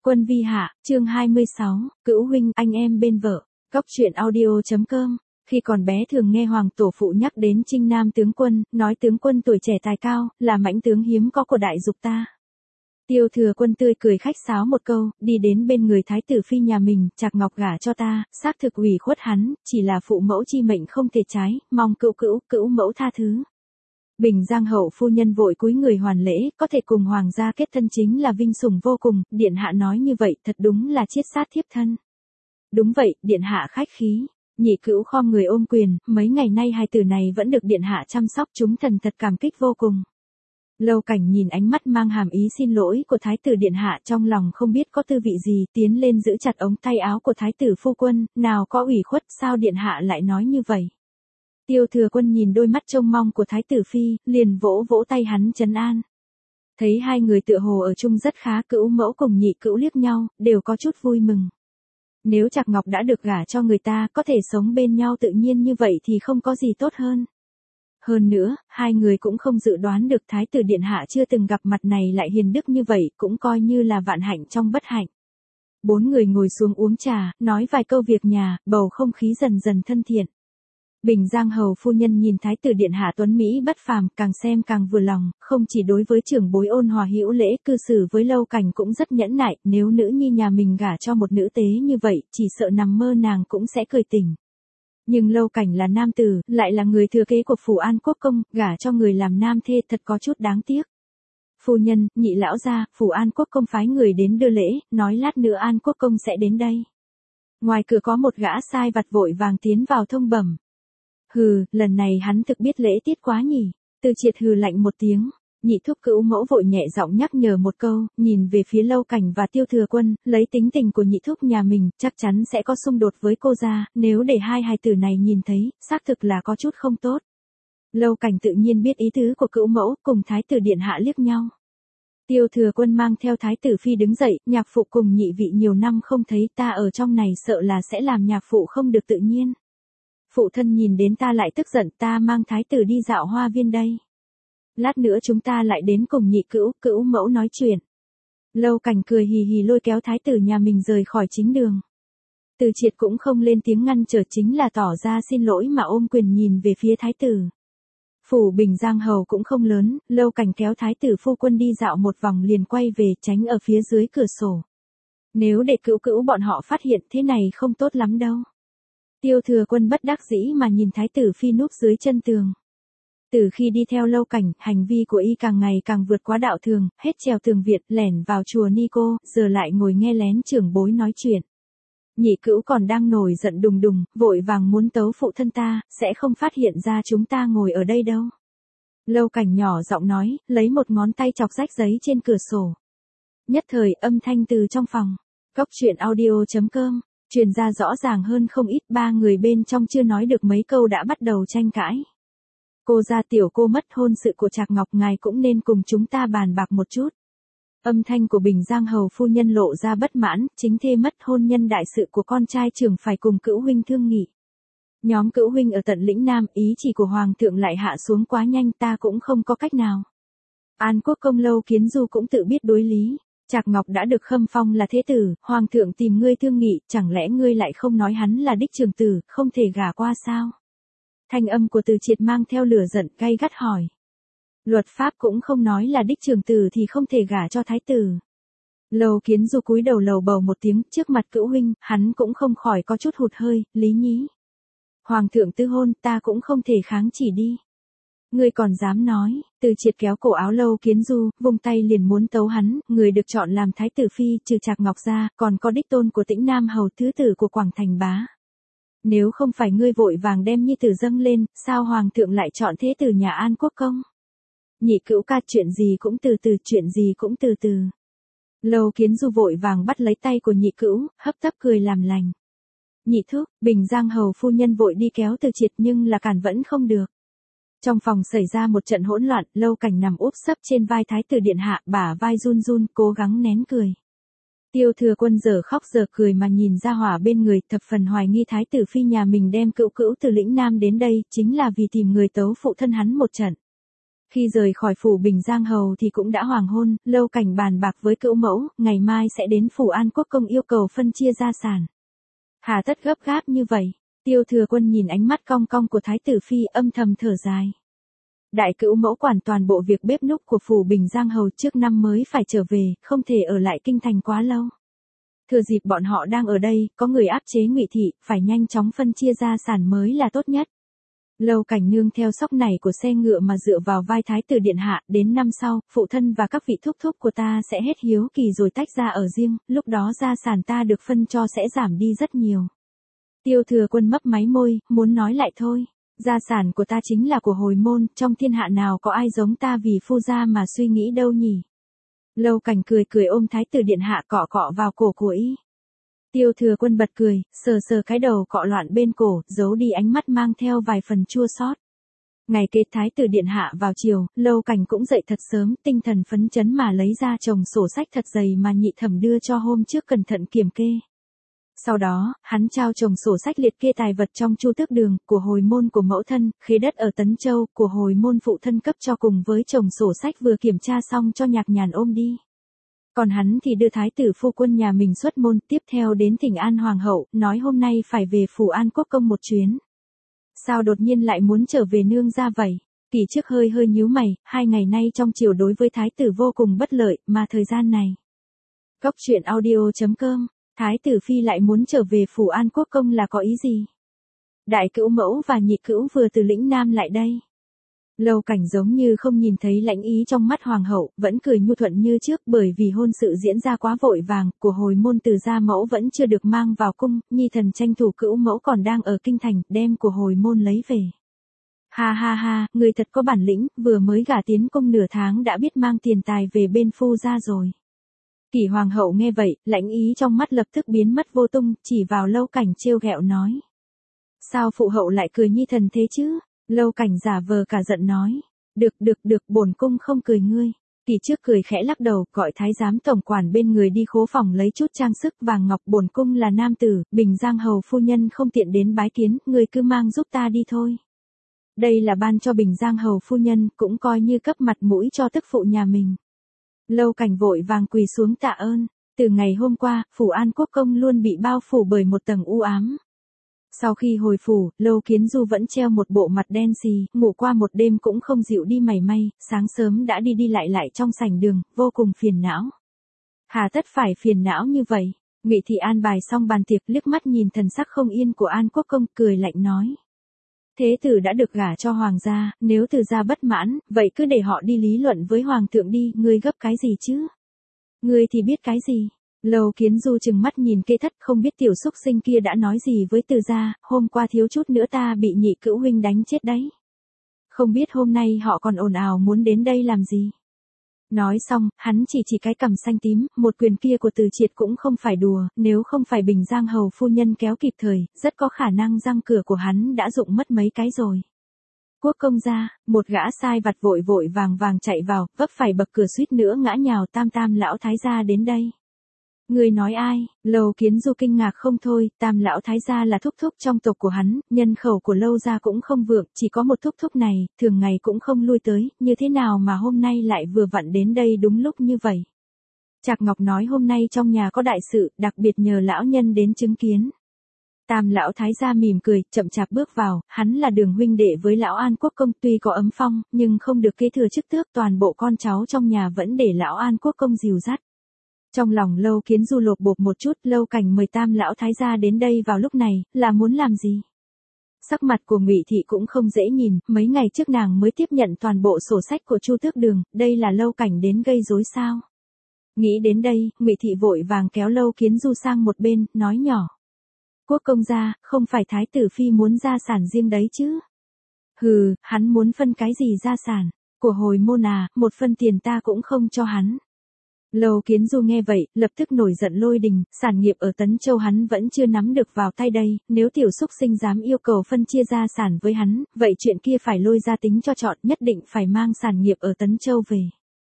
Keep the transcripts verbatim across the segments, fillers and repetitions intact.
Quân vi hạ, chương hai mươi sáu, Cữu huynh, anh em bên vợ. Cóc truyện audio chấm com. Khi còn bé thường nghe hoàng tổ phụ nhắc đến Trinh Nam tướng quân, nói tướng quân tuổi trẻ tài cao, là mãnh tướng hiếm có của đại dục ta. Tiêu Thừa Quân tươi cười khách sáo một câu, đi đến bên người thái tử phi nhà mình, Trạc Ngọc gả cho ta, xác thực ủy khuất hắn, chỉ là phụ mẫu chi mệnh không thể trái, mong cữu cữu, cữu mẫu tha thứ. Bình Giang hậu phu nhân vội cúi người hoàn lễ, có thể cùng hoàng gia kết thân chính là vinh sủng vô cùng, điện hạ nói như vậy thật đúng là chiết sát thiếp thân. Đúng vậy, điện hạ khách khí. Nhị cữu khom người ôm quyền, mấy ngày nay hai tử này vẫn được điện hạ chăm sóc, chúng thần thật cảm kích vô cùng. Lâu Cảnh nhìn ánh mắt mang hàm ý xin lỗi của thái tử điện hạ, trong lòng không biết có tư vị gì, tiến lên giữ chặt ống tay áo của thái tử phu quân, nào có ủy khuất, sao điện hạ lại nói như vậy. Tiêu Thừa Quân nhìn đôi mắt trông mong của thái tử phi, liền vỗ vỗ tay hắn trấn an. Thấy hai người tựa hồ ở chung rất khá, cữu mẫu cùng nhị cữu liếc nhau, đều có chút vui mừng. Nếu Trạc Ngọc đã được gả cho người ta, có thể sống bên nhau tự nhiên như vậy thì không có gì tốt hơn. Hơn nữa, hai người cũng không dự đoán được thái tử điện hạ chưa từng gặp mặt này lại hiền đức như vậy, cũng coi như là vạn hạnh trong bất hạnh. Bốn người ngồi xuống uống trà, nói vài câu việc nhà, bầu không khí dần dần thân thiện. Bình Giang hầu phu nhân nhìn thái tử điện hạ tuấn Mỹ bất phàm, càng xem càng vừa lòng, không chỉ đối với trưởng bối ôn hòa hữu lễ, cư xử với Lâu Cảnh cũng rất nhẫn nại, nếu nữ nhi nhà mình gả cho một nữ tế như vậy, chỉ sợ nằm mơ nàng cũng sẽ cười tỉnh. Nhưng Lâu Cảnh là nam tử, lại là người thừa kế của phủ An Quốc công, gả cho người làm nam thê thật có chút đáng tiếc. Phu nhân, nhị lão gia, phủ An Quốc công phái người đến đưa lễ, nói lát nữa An Quốc công sẽ đến đây. Ngoài cửa có một gã sai vặt vội vàng tiến vào thông bẩm. Hừ, lần này hắn thực biết lễ tiết quá nhỉ. Từ Triệt hừ lạnh một tiếng, nhị thúc cữu mẫu vội nhẹ giọng nhắc nhở một câu, nhìn về phía Lâu Cảnh và Tiêu Thừa Quân, lấy tính tình của nhị thúc nhà mình, chắc chắn sẽ có xung đột với cô gia, nếu để hai hài tử này nhìn thấy, xác thực là có chút không tốt. Lâu Cảnh tự nhiên biết ý tứ của cữu mẫu, cùng thái tử điện hạ liếc nhau. Tiêu Thừa Quân mang theo thái tử phi đứng dậy, nhạc phụ cùng nhị vị nhiều năm không thấy, ta ở trong này sợ là sẽ làm nhạc phụ không được tự nhiên. Phụ thân nhìn đến ta lại tức giận, ta mang thái tử đi dạo hoa viên đây. Lát nữa chúng ta lại đến cùng nhị cữu, cữu mẫu nói chuyện. Lâu Cảnh cười hì hì lôi kéo thái tử nhà mình rời khỏi chính đường. Từ Triệt cũng không lên tiếng ngăn trở, chính là tỏ ra xin lỗi mà ôm quyền nhìn về phía thái tử. Phủ Bình Giang hầu cũng không lớn, Lâu Cảnh kéo thái tử phu quân đi dạo một vòng liền quay về, tránh ở phía dưới cửa sổ. Nếu để cữu cữu bọn họ phát hiện thế này không tốt lắm đâu. Tiêu Thừa Quân bất đắc dĩ mà nhìn thái tử phi núp dưới chân tường. Từ khi đi theo Lâu Cảnh, hành vi của y càng ngày càng vượt quá đạo thường, hết trèo tường Việt, lẻn vào chùa Ni Cô, giờ lại ngồi nghe lén trưởng bối nói chuyện. Nhị cữu còn đang nổi giận đùng đùng, vội vàng muốn tấu phụ thân ta, sẽ không phát hiện ra chúng ta ngồi ở đây đâu. Lâu Cảnh nhỏ giọng nói, lấy một ngón tay chọc rách giấy trên cửa sổ. Nhất thời âm thanh từ trong phòng. Cóc truyện audio chấm com. Truyền ra rõ ràng hơn không ít, ba người bên trong chưa nói được mấy câu đã bắt đầu tranh cãi. Cô gia tiểu cô mất hôn sự của Trạc Ngọc, ngài cũng nên cùng chúng ta bàn bạc một chút. Âm thanh của Bình Giang hầu phu nhân lộ ra bất mãn, chính thê mất hôn nhân đại sự của con trai trưởng phải cùng cữu huynh thương nghị. Nhóm cữu huynh ở tận lĩnh Nam, ý chỉ của hoàng thượng lại hạ xuống quá nhanh, ta cũng không có cách nào. An Quốc công Lâu Kiến Du cũng tự biết đối lý. Trạc Ngọc đã được khâm phong là thế tử, hoàng thượng tìm ngươi thương nghị, chẳng lẽ ngươi lại không nói hắn là đích trưởng tử, không thể gả qua sao? Thanh âm của Từ Triệt mang theo lửa giận gay gắt hỏi. Luật pháp cũng không nói là đích trưởng tử thì không thể gả cho thái tử. Lâu Kiến Du cúi đầu lầu bầu một tiếng, trước mặt cữu huynh, hắn cũng không khỏi có chút hụt hơi, lý nhí. Hoàng thượng tư hôn, ta cũng không thể kháng chỉ đi. Ngươi còn dám nói. Từ Triệt kéo cổ áo Lâu Kiến Du, vung tay liền muốn tấu hắn, người được chọn làm thái tử phi, trừ Trạc Ngọc ra, còn có đích tôn của Tĩnh Nam hầu, thứ tử của Quảng Thành bá. Nếu không phải ngươi vội vàng đem nhi tử dâng lên, sao hoàng thượng lại chọn thế tử nhà An Quốc công? Nhị cữu ca, chuyện gì cũng từ từ, chuyện gì cũng từ từ. Lâu Kiến Du vội vàng bắt lấy tay của nhị cữu, hấp tấp cười làm lành. Nhị thúc, Bình Giang hầu phu nhân vội đi kéo Từ Triệt nhưng là cản vẫn không được. Trong phòng xảy ra một trận hỗn loạn, Lâu Cảnh nằm úp sấp trên vai thái tử điện hạ, bả vai run run, cố gắng nén cười. Tiêu Thừa Quân giờ khóc giờ cười mà nhìn ra hỏa bên người, thập phần hoài nghi thái tử phi nhà mình đem cữu cữu từ lĩnh Nam đến đây, chính là vì tìm người tấu phụ thân hắn một trận. Khi rời khỏi phủ Bình Giang Hầu thì cũng đã hoàng hôn, Lâu Cảnh bàn bạc với cữu mẫu, ngày mai sẽ đến phủ An Quốc công yêu cầu phân chia gia sản. Hà tất gấp gáp như vậy? Tiêu Thừa Quân nhìn ánh mắt cong cong của Thái tử Phi âm thầm thở dài. Đại cữu mẫu quản toàn bộ việc bếp núc của phủ Bình Giang Hầu, trước năm mới phải trở về, không thể ở lại kinh thành quá lâu. Thừa dịp bọn họ đang ở đây, có người áp chế Ngụy thị, phải nhanh chóng phân chia gia sản mới là tốt nhất. Lâu Cảnh nương theo sóc này của xe ngựa mà dựa vào vai Thái tử điện hạ, đến năm sau, phụ thân và các vị thúc thúc của ta sẽ hết hiếu kỳ rồi tách ra ở riêng, lúc đó gia sản ta được phân cho sẽ giảm đi rất nhiều. Tiêu Thừa Quân mấp máy môi, muốn nói lại thôi. Gia sản của ta chính là của hồi môn, trong thiên hạ nào có ai giống ta vì phu gia mà suy nghĩ đâu nhỉ. Lâu Cảnh cười cười ôm Thái tử điện hạ cọ cọ vào cổ của y. Tiêu Thừa Quân bật cười, sờ sờ cái đầu cọ loạn bên cổ, giấu đi ánh mắt mang theo vài phần chua xót. Ngày kế Thái tử điện hạ vào chiều, Lâu Cảnh cũng dậy thật sớm, tinh thần phấn chấn mà lấy ra chồng sổ sách thật dày mà nhị thẩm đưa cho hôm trước cẩn thận kiểm kê. Sau đó, hắn trao chồng sổ sách liệt kê tài vật trong Chu Tước Đường, của hồi môn của mẫu thân, khế đất ở Tấn Châu, của hồi môn phụ thân cấp cho cùng với chồng sổ sách vừa kiểm tra xong cho Nhạc Nhàn ôm đi. Còn hắn thì đưa thái tử phu quân nhà mình xuất môn, tiếp theo đến thỉnh an hoàng hậu, nói hôm nay phải về phủ An Quốc công một chuyến. Sao đột nhiên lại muốn trở về nương ra vậy? Kỳ trước hơi hơi nhíu mày, hai ngày nay trong triều đối với thái tử vô cùng bất lợi, mà thời gian này. Cốc truyện audio chấm com, thái tử phi lại muốn trở về phủ An Quốc công là có ý gì? Đại cữu mẫu và nhị cữu vừa từ lĩnh Nam lại đây. Lâu Cảnh giống như không nhìn thấy lãnh ý trong mắt hoàng hậu, vẫn cười nhu thuận như trước, bởi vì hôn sự diễn ra quá vội vàng, của hồi môn từ gia mẫu vẫn chưa được mang vào cung, nhi thần tranh thủ cữu mẫu còn đang ở kinh thành, đem của hồi môn lấy về. Ha ha ha, người thật có bản lĩnh, vừa mới gả tiến cung nửa tháng đã biết mang tiền tài về bên phu gia rồi. Kỷ hoàng hậu nghe vậy, lãnh ý trong mắt lập tức biến mất vô tung, chỉ vào Lâu Cảnh trêu ghẹo nói. Sao phụ hậu lại cười nhi thần thế chứ? Lâu Cảnh giả vờ cả giận nói. Được được được, bổn cung không cười ngươi. Kỳ trước cười khẽ lắc đầu, gọi thái giám tổng quản bên người đi khố phòng lấy chút trang sức vàng ngọc. Bổn cung là nam tử, Bình Giang hầu phu nhân không tiện đến bái kiến, ngươi cứ mang giúp ta đi thôi. Đây là ban cho Bình Giang hầu phu nhân, cũng coi như cấp mặt mũi cho tức phụ nhà mình. Lâu Cảnh vội vàng quỳ xuống tạ ơn. Từ ngày hôm qua, phủ An Quốc công luôn bị bao phủ bởi một tầng u ám. Sau khi hồi phủ, Lâu Kiến Du vẫn treo một bộ mặt đen xì, ngủ qua một đêm cũng không dịu đi mảy may, sáng sớm đã đi đi lại lại trong sảnh đường, vô cùng phiền não. Hà tất phải phiền não như vậy? Ngụy Thị an bài xong bàn tiệc, liếc mắt nhìn thần sắc không yên của An Quốc công, cười lạnh nói. Thế tử đã được gả cho hoàng gia, nếu từ gia bất mãn, vậy cứ để họ đi lý luận với hoàng thượng đi, ngươi gấp cái gì chứ? Ngươi thì biết cái gì? Lâu Kiến Du chừng mắt nhìn Kê Thất, không biết tiểu xúc sinh kia đã nói gì với từ gia, hôm qua thiếu chút nữa ta bị nhị cữu huynh đánh chết đấy. Không biết hôm nay họ còn ồn ào muốn đến đây làm gì. Nói xong, hắn chỉ chỉ cái cằm xanh tím, một quyền kia của Từ Triệt cũng không phải đùa, nếu không phải Bình Giang hầu phu nhân kéo kịp thời, rất có khả năng răng cửa của hắn đã rụng mất mấy cái rồi. Quốc công gia, một gã sai vặt vội vội vàng vàng chạy vào, vấp phải bậc cửa suýt nữa ngã nhào. Tam Tam lão thái gia đến đây. Người nói ai? Lâu Kiến Du kinh ngạc không thôi, Tam lão thái gia là thúc thúc trong tộc của hắn, nhân khẩu của Lâu gia cũng không vượng, chỉ có một thúc thúc này, thường ngày cũng không lui tới, như thế nào mà hôm nay lại vừa vặn đến đây đúng lúc như vậy. Trạc Ngọc nói hôm nay trong nhà có đại sự, đặc biệt nhờ lão nhân đến chứng kiến. Tam lão thái gia mỉm cười, chậm chạp bước vào, hắn là đường huynh đệ với lão An Quốc công, tuy có ấm phong, nhưng không được kế thừa chức tước, toàn bộ con cháu trong nhà vẫn để lão An Quốc công dìu dắt. Trong lòng Lâu Kiến Du lột bột một chút, Lâu Cảnh mời Tam lão thái gia đến đây vào lúc này, là muốn làm gì? Sắc mặt của Ngụy Thị cũng không dễ nhìn, mấy ngày trước nàng mới tiếp nhận toàn bộ sổ sách của Chu Tước Đường, đây là Lâu Cảnh đến gây rối sao? Nghĩ đến đây, Ngụy Thị vội vàng kéo Lâu Kiến Du sang một bên, nói nhỏ. Quốc công gia, không phải thái tử phi muốn gia sản riêng đấy chứ? Hừ, hắn muốn phân cái gì gia sản? Của hồi môn à, một phân tiền ta cũng không cho hắn. Lâu Kiến Du nghe vậy, lập tức nổi giận lôi đình, sản nghiệp ở Tấn Châu hắn vẫn chưa nắm được vào tay đây, nếu tiểu xúc sinh dám yêu cầu phân chia gia sản với hắn, vậy chuyện kia phải lôi ra tính cho trọn, nhất định phải mang sản nghiệp ở Tấn Châu về.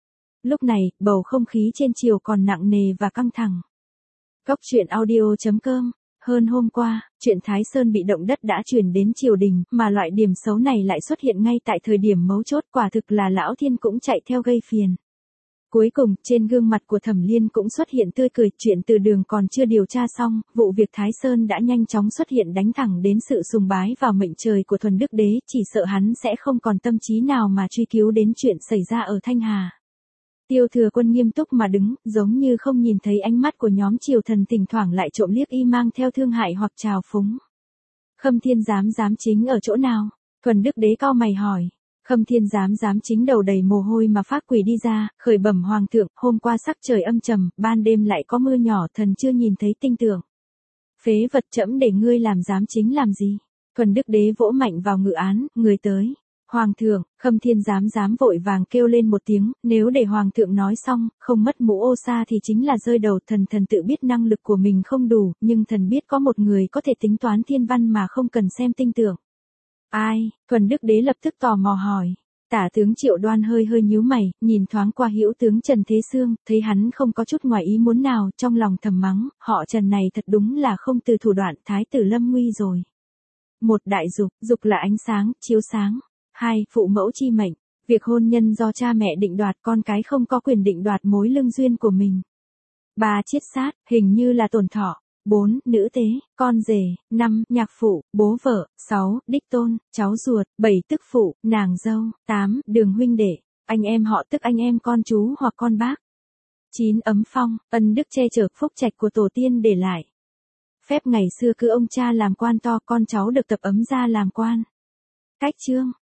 Lúc này, bầu không khí trên triều còn nặng nề và căng thẳng. Cốc truyện audio chấm com Hơn hôm qua, chuyện Thái Sơn bị động đất đã truyền đến triều đình, mà loại điểm xấu này lại xuất hiện ngay tại thời điểm mấu chốt, quả thực là lão thiên cũng chạy theo gây phiền. Cuối cùng, trên gương mặt của Thẩm Liên cũng xuất hiện tươi cười, chuyện Từ Đường còn chưa điều tra xong, vụ việc Thái Sơn đã nhanh chóng xuất hiện đánh thẳng đến sự sùng bái vào mệnh trời của Thuần Đức Đế, chỉ sợ hắn sẽ không còn tâm trí nào mà truy cứu đến chuyện xảy ra ở Thanh Hà. Tiêu Thừa Quân nghiêm túc mà đứng, giống như không nhìn thấy ánh mắt của nhóm triều thần thỉnh thoảng lại trộm liếc y mang theo thương hại hoặc trào phúng. Khâm Thiên Giám giám chính ở chỗ nào? Thuần Đức Đế cau mày hỏi. Khâm Thiên Giám giám chính đầu đầy mồ hôi mà phát quỷ đi ra, khởi bẩm hoàng thượng, hôm qua sắc trời âm trầm, ban đêm lại có mưa nhỏ, thần chưa nhìn thấy tinh tượng. Phế vật, trẫm để ngươi làm giám chính làm gì? Thuần Đức Đế vỗ mạnh vào ngự án, người tới. Hoàng thượng, Khâm Thiên Giám giám vội vàng kêu lên một tiếng, nếu để hoàng thượng nói xong, không mất mũ ô sa thì chính là rơi đầu. Thần thần tự biết năng lực của mình không đủ, nhưng thần biết có một người có thể tính toán thiên văn mà không cần xem tinh tượng. Ai? Thuần Đức Đế lập tức tò mò hỏi. Tả tướng Triệu Đoan hơi hơi nhíu mày, nhìn thoáng qua hữu tướng Trần Thế Sương, thấy hắn không có chút ngoài ý muốn nào, trong lòng thầm mắng, họ Trần này thật đúng là không từ thủ đoạn, thái tử lâm nguy rồi. Một, đại dục, dục là ánh sáng, chiếu sáng. Hai, phụ mẫu chi mệnh, việc hôn nhân do cha mẹ định đoạt, con cái không có quyền định đoạt mối lương duyên của mình. Ba, chiết sát, hình như là tổn thọ. Bốn, nữ tế, con rể. Năm, nhạc phụ, bố vợ. Sáu, đích tôn, cháu ruột. Bảy, tức phụ, nàng dâu. Tám, đường huynh đệ, anh em họ tức anh em con chú hoặc con bác. Chín, ấm phong, ân đức che chở phúc trạch của tổ tiên để lại. Phép ngày xưa cứ ông cha làm quan to, con cháu được tập ấm ra làm quan. Cách chương